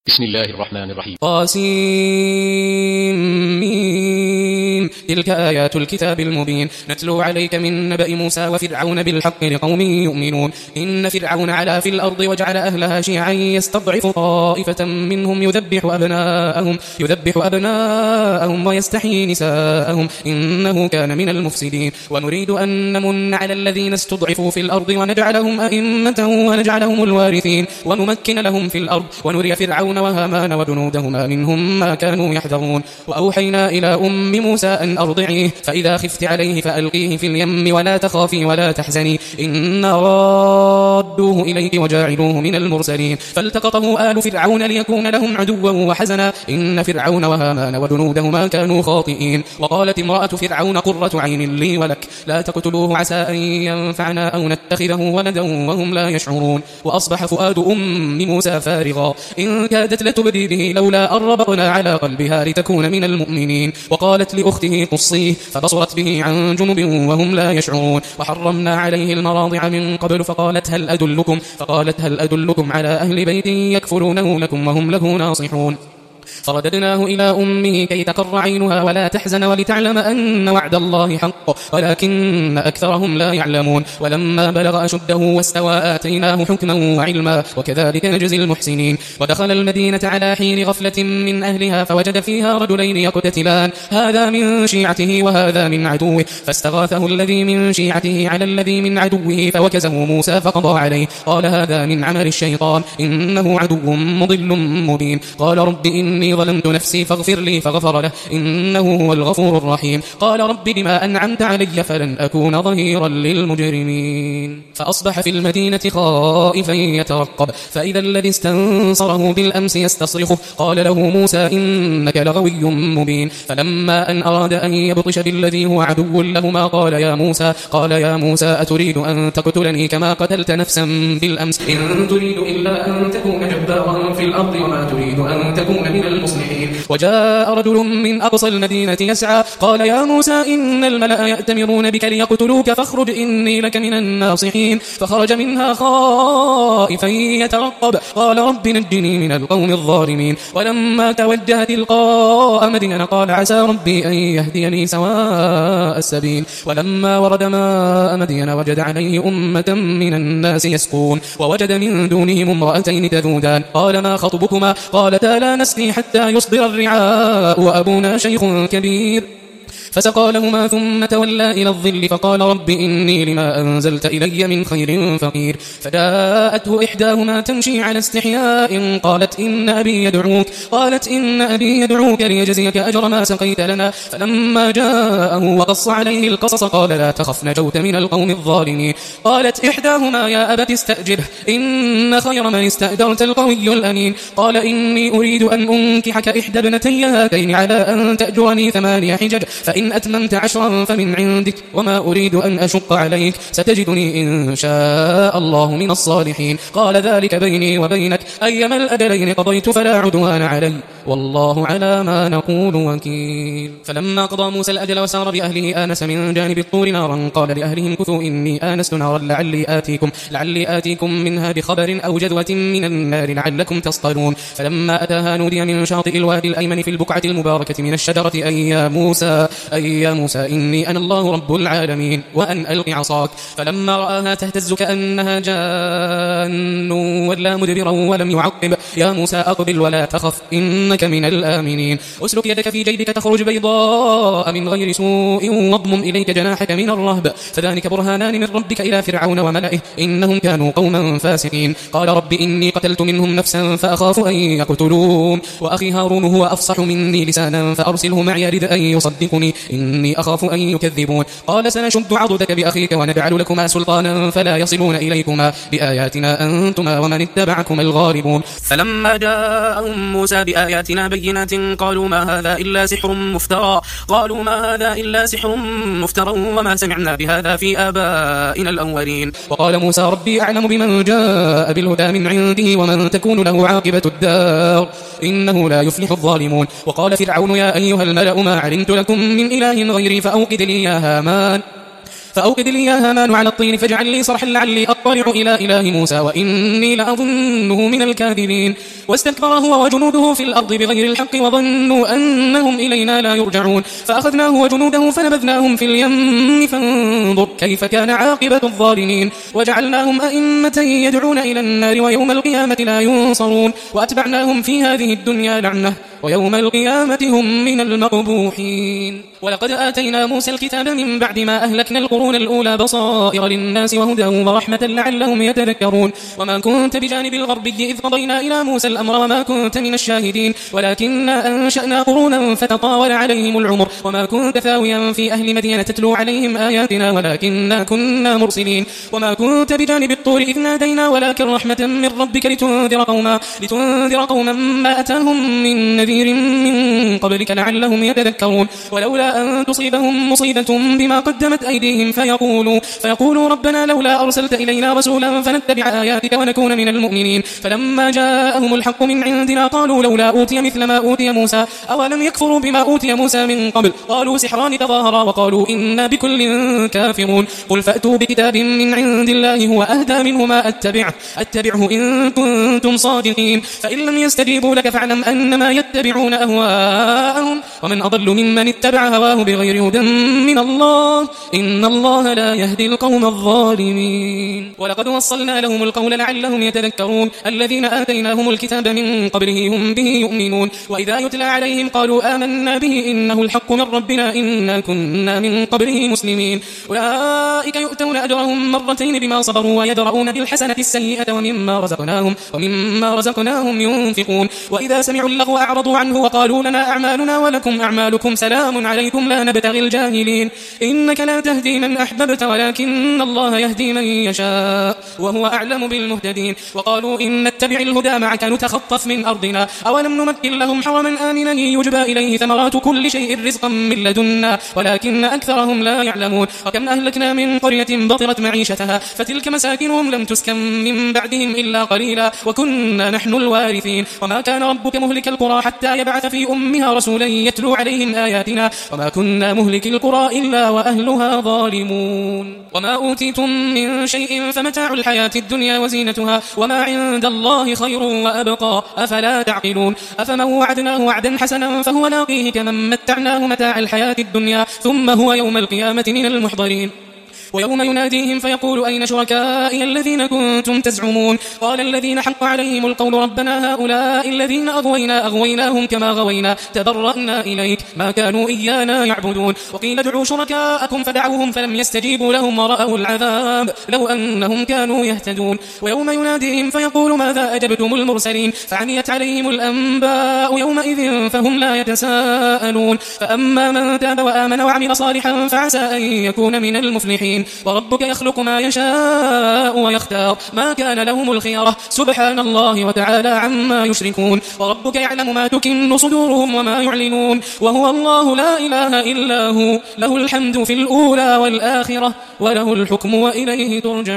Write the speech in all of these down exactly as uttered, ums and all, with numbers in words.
بسم الله الرحمن الرحيم. طاسيم تلك آيات الكتاب المبين نتلو عليك من نبأ موسى وفرعون بالحق لقوم يؤمنون. إن فرعون علا في الأرض وجعل أهلها شيعا يستضعف طائفة منهم يذبح أبناءهم يذبح أبناءهم ويستحيي نساءهم إنه كان من المفسدين. ونريد أن نمن على الذين استضعفوا في الأرض ونجعلهم أئمة ونجعلهم الوارثين ونمكن لهم في الأرض ونري فرعون وهامان وجنودهما منهم ما كانوا يحذرون. وأوحينا إلى أم موسى أن أرضعيه فإذا خفت عليه فألقيه في اليم ولا تخافي ولا تحزني إنا رادوه إليك وجاعلوه من المرسلين. فالتقطه آل فرعون ليكون لهم عدوا وحزنا إن فرعون وهامان وجنودهما كانوا خاطئين. وقالت امرأة فرعون قرة عين لي ولك لا تقتلوه عسى أن ينفعنا أو نتخذه ولدا وهم لا يشعرون. وأصبح فؤاد أم موسى فارغا إن كادت لتبدي به لولا أن ربطنا على قلبها لتكون من المؤمنين. وقالت لأخته قصيه فبصرت به عن جنب وهم لا يشعرون. وحرمنا عليه المراضع من قبل فقالت هل أدلكم فقالت هل أدلكم على أهل بيت يكفلونه لكم وهم له ناصحون. فرددناه إلى أمه كي تقر عينها ولا تحزن ولتعلم أن وعد الله حق ولكن أكثرهم لا يعلمون. ولما بلغ أشده واستوى آتيناه حكما وعلما وكذلك نجزي المحسنين. ودخل المدينة على حين غفلة من أهلها فوجد فيها رجلين يقتتلان هذا من شيعته وهذا من عدوه فاستغاثه الذي من شيعته على الذي من عدوه فوكزه موسى فقضى عليه قال هذا من عمل الشيطان إنه عدو مضل مبين. قال رب إني ظلمت نفسي فاغفر لي فغفر له إنه هو الغفور الرحيم. قال رب بما أنعمت علي فلن أكون ظهيرا للمجرمين. فأصبح في المدينة خائفا يترقب فإذا الذي استنصره بالأمس يستصرخه قال له موسى إنك لغوي مبين. فلما أن أراد أن يبطش بالذي هو عدو لهما قال يا موسى قال يا موسى أتريد أن تقتلني كما قتلت نفسا بالأمس إن تريد إلا أن تكون جبارا في الأرض وما تريد أن تكون من المصلحين. وجاء رجل من أقصى المدينة يسعى قال يا موسى إن الملأ يأتمرون بك ليقتلوك فاخرج إني لك من الناصحين. فخرج منها خائفا يترقب قال رب نجني من القوم الظالمين. ولما توجه تلقاء مدين قال عسى ربي أن يهديني سواء السبيل. ولما ورد ماء مدين وجد عليه أمة من الناس يسقون ووجد من دونهم امرأتين تذودان قال ما خطبكما قالتا لا نسقي حتى يصدر الرعاء وأبونا شيخ كبير. فسقى لهما ثم تولى إلى الظل فقال رب إني لما أنزلت إلي من خير فقير. فجاءته إحداهما تمشي على استحياء قالت إن أبي يدعوك قالت إن أبي يدعوك ليجزيك أجر ما سقيت لنا. فلما جاءه وقص عليه القصص قال لا تخف نجوت من القوم الظالمين. قالت إحداهما يا أبت استأجره إن خير من استأجرت القوي الأمين. قال إني أريد أن أنكحك إحدى ابنتي هاتين على أن تأجرني ثمانية حجج فإن إن أتممت عشرا فمن عندك وما أريد أن أشق عليك ستجدني إن شاء الله من الصالحين. قال ذلك بيني وبينك أيما الأجلين قضيت فلا عدوان علي والله على ما نقول وكيل. فلما قضى موسى الأجل وسار بأهله آنس من جانب الطور نارا قال لأهلهم كثوا إني آنست نارا لعلي آتيكم, لعلي آتيكم منها بخبر أو جذوة من النار لعلكم تصطلون. فلما أتاها نودي من شاطئ الوادي الأيمن في البقعة المباركة من الشجرة أي يا موسى أي يا موسى إني أنا الله رب العالمين وأن ألق عصاك. فلما رآها تهتز كأنها جان ولا مدبرا ولم يعقب يا موسى أقبل ولا تخف إنك من الآمنين. أسلك يدك في جيبك تخرج بيضاء من غير سوء واضمم إليك جناحك من الرهب فذلك برهانان من ربك إلى فرعون وملئه إنهم كانوا قوما فاسقين. قال رب إني قتلت منهم نفسا فأخاف أن يقتلون وأخي هارون هو أفصح مني لسانا فأرسله معي يرد أن يصدقني إني أخاف أن يكذبون. قال سنشد عضدك بأخيك ونجعل لكما سلطانا فلا يصلون إليكما بآياتنا أنتما ومن اتبعكما الغالبون. فلما جاءهم موسى بآياتنا بينات قالوا ما هذا إلا سحر مفترى قالوا ما هذا إلا سحر مفترى وما سمعنا بهذا في آبائنا الأولين. وقال موسى ربي أعلم بمن جاء بالهدى من عنده ومن تكون له عاقبة الدار إنه لا يفلح الظالمون. وقال فرعون يا أيها الملأ ما علمت لكم من إله غيري فأوقد لي يا هامان فأوقد لي يا هامان على الطين فاجعل لي صرحا لعلي أطلع إلى إله موسى وإني لأظنه من الكاذبين واستكبر هو وجنوده في الأرض بغير الحق وظنوا أنهم إلينا لا يرجعون فأخذناه وجنوده فنبذناهم في اليم فانظر كيف كان عاقبة الظالمين وجعلناهم أئمة يدعون إلى النار ويوم القيامة لا ينصرون وأتبعناهم في هذه الدنيا لعنة ويوم القيامة هم من المقبوحين. ولقد آتينا موسى الكتاب من بعد ما أهلكنا القرون الأولى بصائر للناس وهدى ورحمة لعلهم يتذكرون وما كنت بجانب الغربي إذ قضينا إلى موسى الأمر وما كنت من الشاهدين ولكننا أنشأنا قرونا فتطاول عليهم العمر وما كنت ثاويا في أهل مدينة تتلو عليهم آياتنا ولكننا كنا مرسلين وما كنت بجانب الطور إذ نادينا ولكن رحمة من ربك لتنذر قوما لتنذر قوما ما أتاهم من نذير من قبلك لعلهم يتذكرون ولولا أن تصيبهم مصيبة بما قدمت أيديهم فيقولوا, فيقولوا ربنا لولا أرسلت إلينا رسولا فنتبع آياتك ونكون من المؤمنين فلما جاءهم الحق من عندنا قالوا لولا أوتي مثل ما أوتي موسى أولم يكفروا بما أوتي موسى من قبل قالوا سحران تظاهرا وقالوا إنا بكل كافرون قل فأتوا بكتاب من عند الله هو أهدى منه ما أتبعه, أتبعه إن كنتم صادقين فإن لم يستجيبوا لك فاعلم أنما يتبعون أهواءهم ومن أضل ممن اتبع هواه بغير هدى من الله إن الله لا يهدي القوم الظالمين. ولقد وصلنا لهم القول لعلهم يتذكرون الذين آتيناهم الكتاب من قبله هم به يؤمنون وإذا يتلى عليهم قالوا آمنا به إنه الحق من ربنا إنا كنا من قبله مسلمين أولئك يؤتون أجرهم مرتين بما صبروا ويدرؤون بالحسنة السيئة ومما رزقناهم, ومما رزقناهم ينفقون وإذا سمعوا اللغو أعرضوا عنه وقالوا لنا أعمالنا ولكم أعمالكم سلام عليكم لا نبتغي الجاهلين إنك لا تهدي من أحببت ولكن الله يهدي من يشاء وهو أعلم بالمهتدين وقالوا إن نتبع الهدى معك نتخطف من أرضنا أولم نمكن لهم حرما آمنا يجبى إليه ثمرات كل شيء رزقا من لدنا ولكن أكثرهم لا يعلمون وكم أهلكنا من قرية بطرت معيشتها فتلك مساكنهم لم تسكن من بعدهم إلا قليلا وكنا نحن الوارثين وما كان ربك مهلك القرى حتى يبعث في أمها رسولا يتلو عليهم آياتنا وما كنا مهلك القرى إلا وأهلها ظالمون وما أوتيتم من شيء فمتاع الحياة الدنيا وزينتها وما عند الله خير وأبقى أفلا تعقلون أفمن وعدناه وعدا حسنا فهو لاقيه كمن متعناه متاع الحياة الدنيا ثم هو يوم القيامة من المحضرين ويوم يناديهم فيقول أين شركائي الذين كنتم تزعمون قال الذين حق عليهم القول ربنا هؤلاء الذين أغوينا أغويناهم كما غوينا تبرأنا إليك ما كانوا إيانا يعبدون وقيل ادعوا شركاءكم فدعوهم فلم يستجيبوا لهم ورأوا العذاب لو أنهم كانوا يهتدون ويوم يناديهم فيقول ماذا أجبتم المرسلين فعميت عليهم الأنباء يومئذ فهم لا يتساءلون فأما من تاب وآمن وعمل صالحا فعسى أن يكون من المفلحين وربك يخلق ما يشاء ويختار ما كان لهم الخيرة سبحان الله وتعالى عما يشركون وربك يعلم ما تكن صدورهم وما يعلنون وهو الله لا إله إلا هو له الحمد في الأولى والآخرة وله الحكم وإليه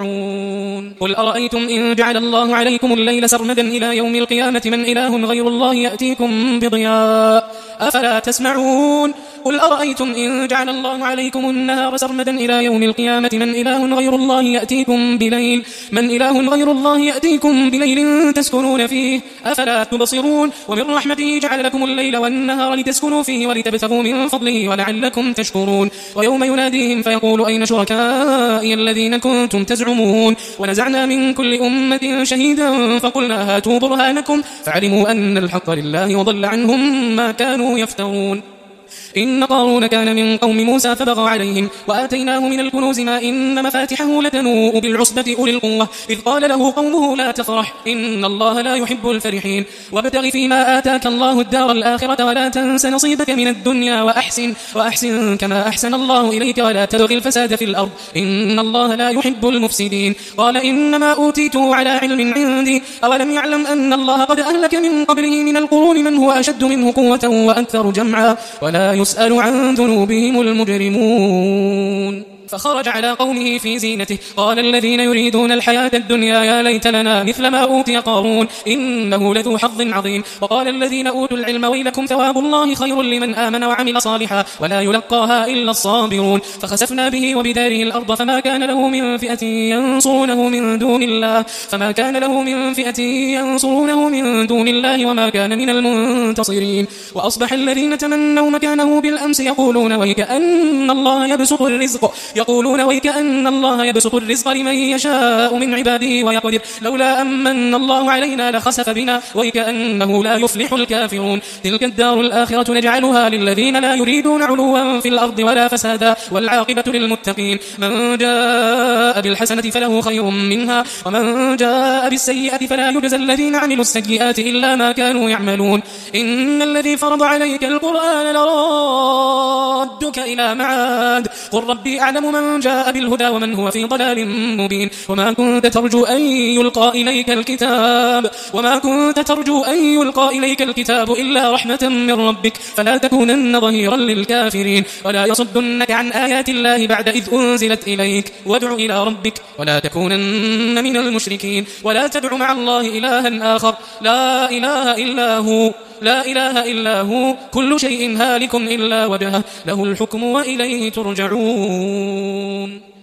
ترجعون قل أرأيتم إن جعل الله عليكم الليل سرمدا إلى يوم القيامة من إله غير الله يأتيكم بضياء أفلا تسمعون قل أرأيتم إن جعل الله عليكم النهار سرمدا إلى يوم القيامة من إله غير الله يأتيكم بليل من إله غير الله يأتيكم بليل تسكنون فيه أفلا تبصرون ومن رحمته جعل لكم الليل والنهار لتسكنوا فيه ولتبتغوا من فضله ولعلكم تشكرون ويوم يناديهم فيقول أين شركائي الذين كنتم تزعمون ونزعنا من كل أمة شهيدا فقلنا هاتوا برهانكم فعلموا أن الحق لله وضل عنهم ما كانوا يفترون إن قارون كان من قوم موسى فبغى عليهم وآتيناه من الكنوز ما إن مفاتحه لتنوء بالعصبة أولي القوة إذ قال له قومه لا تفرح إن الله لا يحب الفرحين وابتغ فيما آتاك الله الدار الآخرة ولا تنس نصيبك من الدنيا وأحسن وأحسن كما أحسن الله إليك ولا تبغ الفساد في الأرض إن الله لا يحب المفسدين قال إنما أوتيته على علم عندي أولم يعلم أن الله قد أهلك من قبله من القرون من هو أشد منه قوة وأكثر جمعا ولا يسأل عن ذنوبهم المجرمون فخرج على قومه في زينته قال الذين يريدون الحياة الدنيا يا ليت لنا مثل ما أوتي قارون إنه لذو حظ عظيم وقال الذين أوتوا العلم ويلكم ثواب الله خير لمن آمن وعمل صالحا ولا يلقاها إلا الصابرون فخسفنا به وبداره الأرض فما كان له من فئة ينصرونه من دون الله فما كان له من فئة ينصرونه من دون الله وما كان من المنتصرين وأصبح الذين تمنوا مكانه بالأمس يقولون ويكأن الله يبسط الرزق يقولون ويكأن الله يبسط الرزق لمن يشاء من عباده ويقدر لولا أمن الله علينا لخسف بنا ويكأنه لا يفلح الكافرون تلك الدار الآخرة نجعلها للذين لا يريدون علوا في الأرض ولا فسادا والعاقبة للمتقين من جاء بالحسنة فله خير منها ومن جاء بالسيئة فلا يجزى الذين عملوا السيئات إلا ما كانوا يعملون إن الذي فرض عليك القرآن لرادك إلى معاد قل ربي أعلم من جاء بالهدى ومن هو في ضلال مبين وما كنت ترجو أن يلقى إليك الكتاب وما كنت ترجو أن يلقى إليك الكتاب إلا رحمة من ربك فلا تكونن ظهيرا للكافرين ولا يصدنك عن آيات الله بعد إذ أنزلت إليك وادع إلى ربك ولا تكونن من المشركين ولا تدع مع الله إلها آخر لا إله إلا هو لا إله إلا هو كل شيء هالك إلا وجهه له الحكم وإليه ترجعون